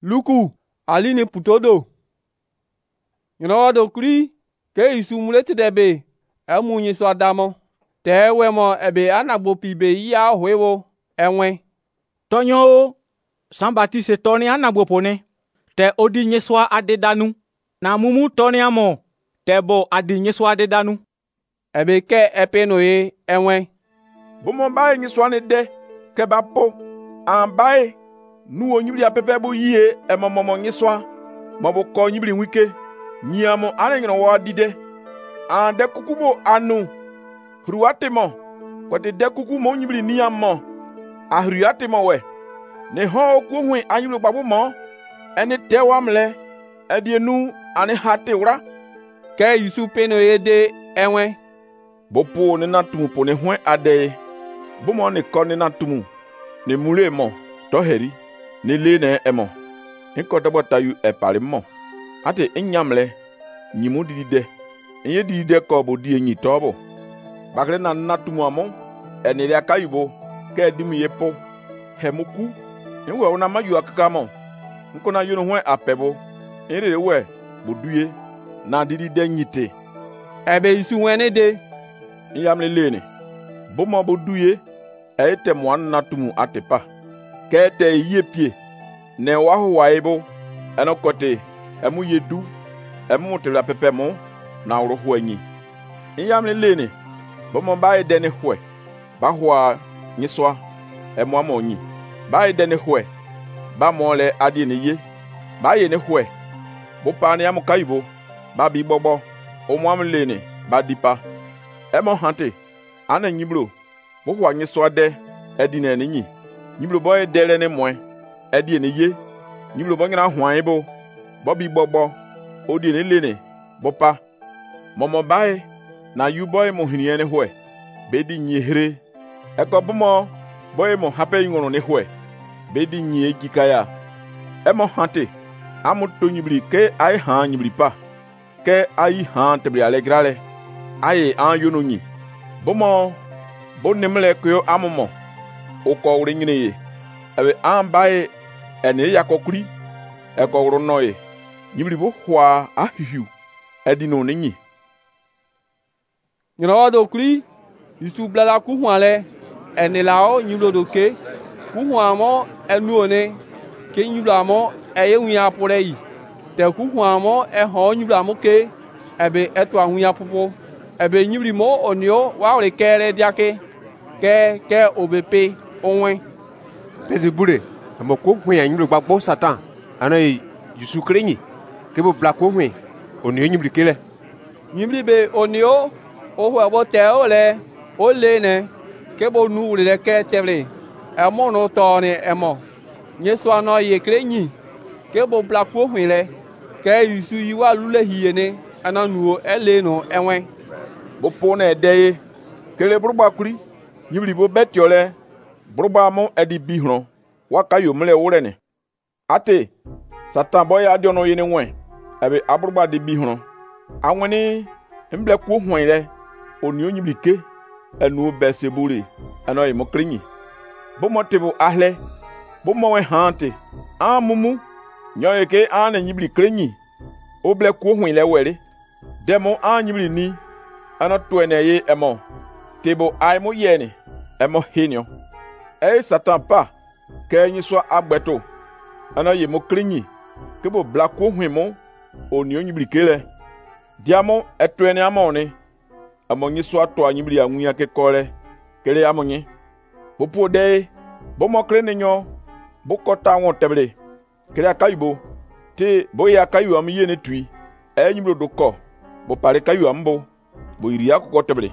Luku alini putodo. Yenodo kri ke isumulete debe emunyi so adamo. Te wemo ebe anagbo pibe ya hwewo enwe. Tonyo Jean-Baptiste toni anagbo pone. Te odi nyeswa adedanu. Na mumu toni amo. Te bo adi nyeswa adedanu. Ebe ke epeno ye enwe. Bomo bae nyeswa ne de ke bapo. An bae nu onyibli apepe bo yie emomomo nyeswa. Mabo ko nyibli wike. Nyiamo ane ngino wa dide. An de kukubo anu. Hruatemo. Kwate de kuku mo nyibli niyamo. A hruatemo we. Ne ho ku hu anyibli gbabo mo. Ene te wamle. Edienu ane hate ura. Ke Yusu peno ye de enwe. Bopo ne natumu po ne hwen ade. Bomo ne ko ne natumu. Ne mure mo. Toheri. Ne le ne emo. Inko dabo tayu pale mo. Ate enyamle. Nyimu didide. Enye didide ko bo di enyi tobo. Bakre na natumu amo. Enele akayubo. Ke dimu yepo. Hemuku. Enwe ona mayu akaka mo. Nko na yono hwen apebo. Enre we boduye. Na didide nyite. Ebe Yusu wene de. Inyamle lene. Bomo boduye. Ete mwan natumu atepa. Kete yie pie. Ne wahu waibo. Eno kote. Emu yedu. Emu mutela pepe mo. Na uro huenyi. Inyamle lene. Bomo bae dene hue. Bahua nyeswa. Emu amonyi. Bae dene hue. Ba mole adie ne ye. Bae ne hue. Bopa ne amu kaibo. Ba bi bobo. Omu amlene. Ba dipa. Emo hante. Ane nyiblo. Bohua nyeswa de. Edine ne nyi. Nyiblo boy dele ne mwen. Edie ne ye. Nyiblo bo ngina hwan ebo. Bobi bobo. Odie ne lene. Bopa. Momo bae. Na yu boy mo hinye ne hwe. Bedi nyehere. Eko bomo. Boy mo hape yungono ne hwe. Bedi nye gikaya. Emo hante. Amo to nyibli ke ai han nyibli pa. Ke ai han tebli alegrale. Aye an yono nyi. Bomo. Bo nemle kyo amomo. Oko uri ngine ye. Ebe an bae ene yakokuri. Eko uro noye. Nyibli bo hwa ahihu. Edino nenyi. Yenodo kri Yusu blala kuhwale. Ene lao nyiblo doke. Kuhwamo enuone. Ke nyiblo amo eye wuya pore yi. Te kuhwamo ho nyiblo amo ke. Ebe etwa wuya popo. Ebe nyibli mo onio wa ore kere diake. Ke obepe onwe. Pezi bure. Amo ko hwen anyiblo gbagbo Satan. Ana Yusu krenyi. Ke bo bla ko hwen. Onio nyibli kele. Nyibli be onio o hwe bo te ole. O le ne. Ke bo nu le ke teble. Emo no to ni emo. Nyeso ano ye krenyi. Ke bo bla ko hwen le. Ke Yusu yiwa lule hiene. Ana nuo ele no enwe. Bopo na edeye. Kele bruba kuri. Nyibli bo betiole. Bruba mo edi bihron. Waka yo mle urene. Ate. Satan boy adiono yene nwen. Ebe abruba de bihron. Anwene mble ku hwen le. Oni onyibli ke. Enu besebure. Ano mo krinyi. Bo mo tebo ahle. Bo mo we hante. Amumu. Nyoye ke ane nyibli krinyi. Oble ku hwen le were. Demo anyibli ni. Ano tuene ye emo. Tebo aimo yene. Emo henyo. Satan pa. Ke nyiswa agbeto. Ano ye mo krinyi. Kebo blako hwemo. Oni onyibli kele. Diamo etuene amone. Amo nyiswa to anyibli anwuya ke kole. Kele amonye. Bopo de. Bomo krene nyo. Bokota won teble. Kele akayubo. Te boye akayu am yene tui. Nyiblo doko. Bo pare kayu ambo. Bo iria ko teble.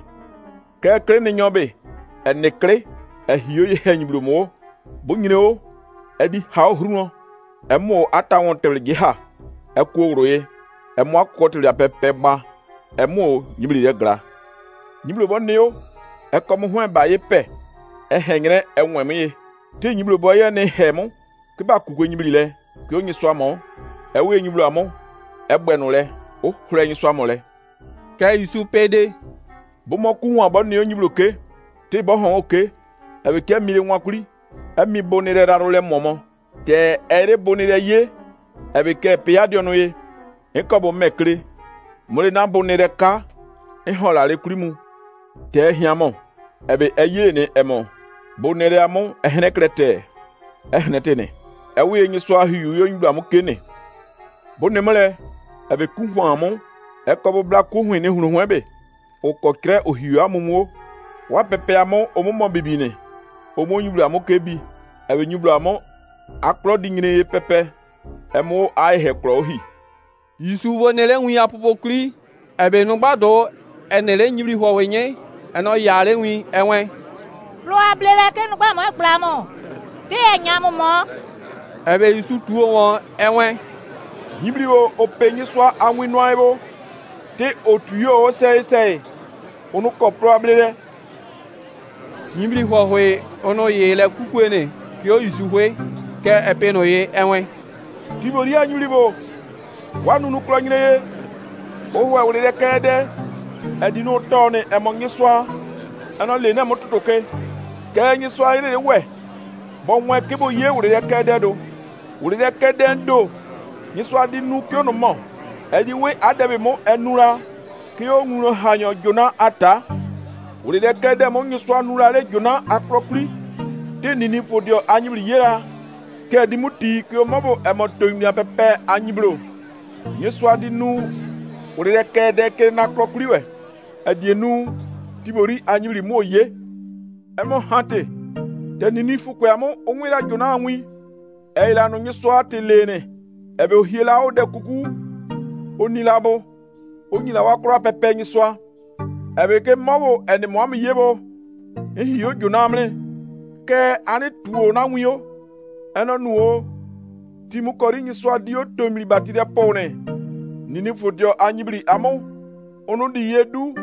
Ke krene nyobe. Enekre. Hiyo ye nyiblo mo. Bo nyine o. Edi ha hruno. Emo ata won teble geha. Eko roye. Emo akoteble apepe ba. Emo nyibli de gra. Nyiblo bo neo. Ekomo hwen ba ye pe. Hengre enwem ye. Te nyiblo bo ye ne hemo. Ke ba kugo nyibli le. Ke onyi so amo. Ewe nyiblo amo. Egbenu le. O hre nyi so amo le. Ke Yusu pede. Bomo ku hu abo ne onyiblo ke. Te bo hon oke. Ebe ke mire nwa kuri. Emi bonire raro le momo. Te ere bonire ye. ebe ke pe ya dionu ye enko bo mekle mole na bo ne reka ehon la rekuri mu te hiamo ebe eye ne emo bo ne re amo ehne krete ehnete ne ewe nyi so ahiyu yo nyu amu kene bo ne mole ebe ku hu amo eko bo bla ku hu ne hunu hu ebe o ko kre ohiyu amumu wa pepe amo omumo bibine omo nyu amu kebi ebe nyu amo akro dingine pepe emo ai he kro ohi Yusu bo nele wi apopo kli ebe no gbado enele nyibri ho wenye eno yale wi enwe lo ablele ke no gba mo gbla mo ti enyamu mo ebe Yusu tuo won enwe nyibri o penyi so anwinu aibo te otuyo o sei onu ko probable nyibri ho hwe ono yele kukwene yo Yusu hwe ke epe no ye enwe tibori anyuri bo wanu nu kro nyire ye o wa wure kede edinu to ni emongi so eno le na mototoke ke nyi so ire we bo nwe ke bo ye wure kede do wure kede ndo nyi so adi nu kyo no mo edi we adebe mo enura ki o nwuro hanyo jona ata wure kede mo nyi so anura le jona akropri de nini fodio anyuri yera ke di muti ki o mobo emoto mi pepe anyibro Yesu adi nu wure kede ke na krokuri we adienu tibori anyuri mo ye emo hante de nini fukwe amo onwira jona anwi eila no Yesu atelene ebe ohiela o de kuku onilabo onyila wakura pepe Yesu ebe ke mobo eni mo am yebo ehi o jona amre ke ani tuo na nwiyo eno nuo timu kori Yesu adi o tomri batire pone nini fodio anyibri amo onu di yedu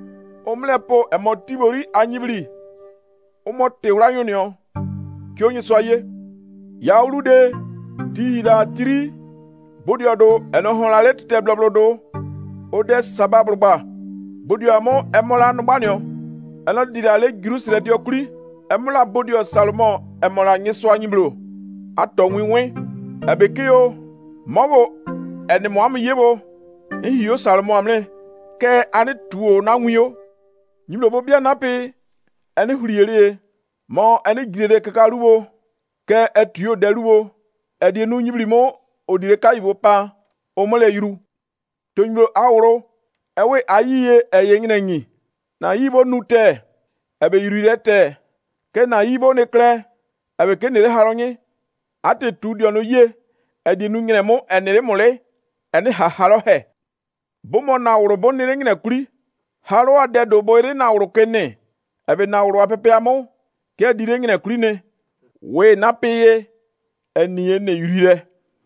omlepo emo tibori anyibri omo tewranyo nyo ki onyi so aye ya ulude ti da tiri bodio do eno honla let te bloblodo ode sababruba bodio amo emola no banyo eno didale girusre dio kuri emola bodio Salomon emola nyiso anyibro ato winwe ebekeyo mobo eni mo am yebo ehiyo Salomon amre ke ani tuo na nwiyo nyimlo bo bia nape eni huriere mo eni girere kakaruwo ke etuyo deruwo edienu nyibli mo odire kaibo pa omole yuru to nyimlo awro ewe ayiye eyenginenyi na yibo nute ebe yurirete ke na yibo nekle ebe ke nere haronyi ate tudio no ye edienu nyine mo enere mole eni haharo he bomo na awro bo nere ngine kuri haro adedo boire na awro kene ebe na awro apepe amo ke dire ngine kuri ne we na peye eniye ne yurire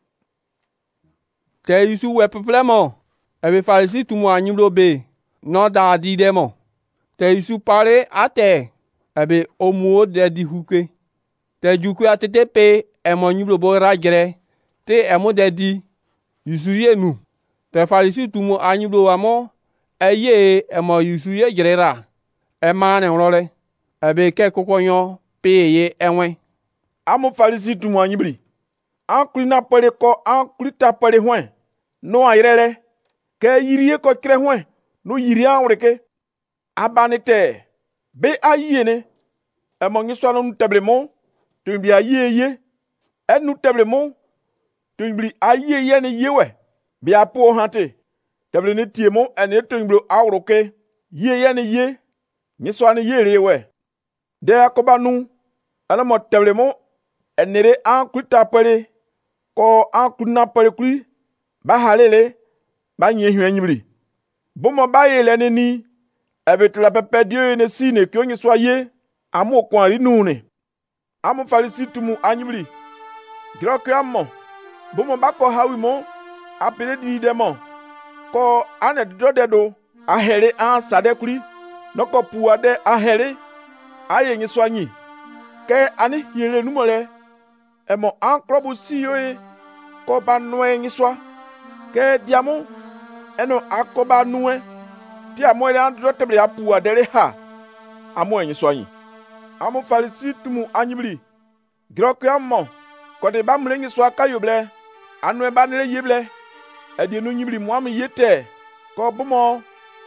te Yusu we peplemo ebe Farisi tumo anyimlo be no da di demo te Yusu pare ate ebe omuo de di huke te juku atete pe emo nyimlo bo rajere te emo de di Yusu yenu te Farisi tumo anyimlo amo eye emo Yusu ye jerera ema ne nrore ebe ke kokonyo pe ye enwe amo Farisi tumo anyibri ankuri na pere ko ankuri ta pere hwen no ayirele ke yirie ko kire hwen no yiri anwreke abanite be ayene emo nyiso no tablemo to bi ayeye enu tablemo to bi ayeye ne yewe bi apo hante table ne tiemo ene to bi awroke yeye ne ye nyiso ne yere we de akobanu ana mo tablemo enere ankuta pere ko ankuna pere kuri ba halele ba nye hwen nyibri bomo ba yele ne ni ebetla pepe dio ne sine ki onyi so aye amo ko ari nune amo Farisi tumu anyibri grok amo bomo ba ko hawi mo apele di demo ko ane dodedo ahere an sadekuri noko puade ahere aye nyi so anyi ke ani hiele numole emo ankrobu siyoe ko ba noe nyi so ke diamo eno akoba nuwe ti amo ile andro tebre apu adere ha amo enyi so anyi amo Farisi tumu anyibli grok amo ko de ba mle nyi so akayoble anu ba ne yeble edi nu nyibli muam yete ko bumo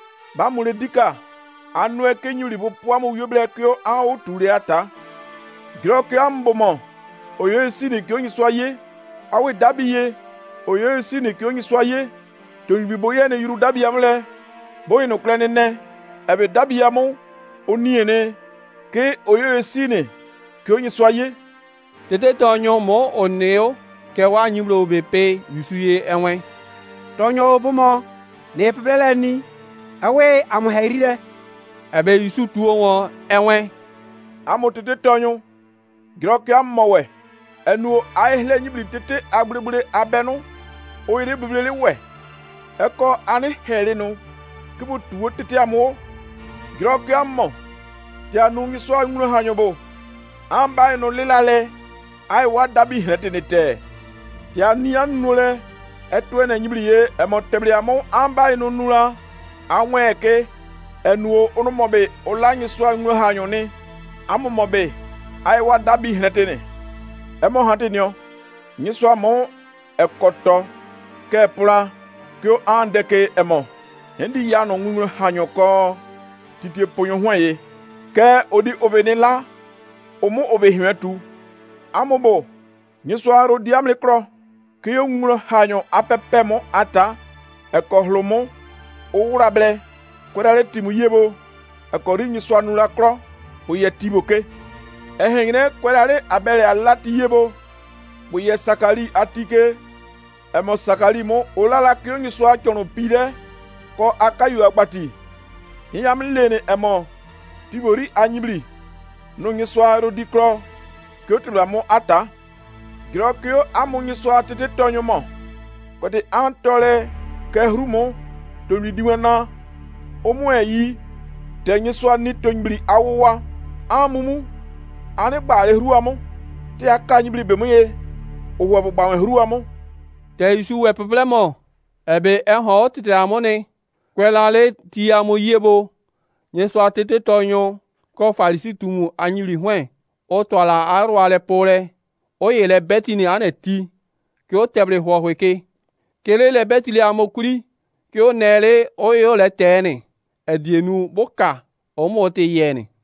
ba mu le dika anu ke nyibli bu puam yoble kyo a o ture ata gro ke ambomo oyo sini ke onyi soye awe dabiye oyo sini ke onyi soye to nyibli boye ne yuru dabiyamle boye no klene ne ebe dabiyamu oniene ke oyo sini ke onyi soye tete tonyo mo oneo ke wa nyiblo be pe yusuye enwe tonyo bumo ne peblele ni awe amu hairire ebe yusu tuo won enwe amu tete tonyo groke amowe enu ahle nyibli tete agbregbre abenu oyire biblele we eko ani helinu kibu tuo tete amu groke amo janu ngiso ngru hanyobo amba eno lilale ai wa dabi hretenete ya ni anule etwe na nyibli ye emotebli amu amba eno nura anweke enu onumobe olanyi so ngru hanyoni amumobe ai wa dabi hretene emo hatinio nyiso amu ekoto ke pula kyo andeke emo endi ya no ngru hanyoko titie ponyo hwaye ke odi obenela omu obehwetu amobo nyiso aro diamle kro ke yo ngru hanyo apepemo ata ekohlomo owurable kodare timu yebo ekori nyiso anula kro oye tiboke ehengine kodare abele alati yebo boye sakali atike emo sakali mo olala ke yo nyiso achono pide ko akayu agbati yam lene emo tibori anyibli no nyiso aro dikro ke tibla mo ata grokyo amu nyiso atete tonyo mo kote antole ke hrumo to ni diwana omu eyi te nyiso ni tonbli awwa amumu ane gbare hruamu te aka nyibli bemuye owo bo gbawe hruamu te yusu we problemo ebe enho tete amone kwelale ti amo yebo nyiso atete tonyo ko farisi tumu anyibli hwen o tola arwale pore o yele betini aneti ke o tebre ho hweke kele le betili amokuri ke o nele o yo le tene edienu boka o mo te yene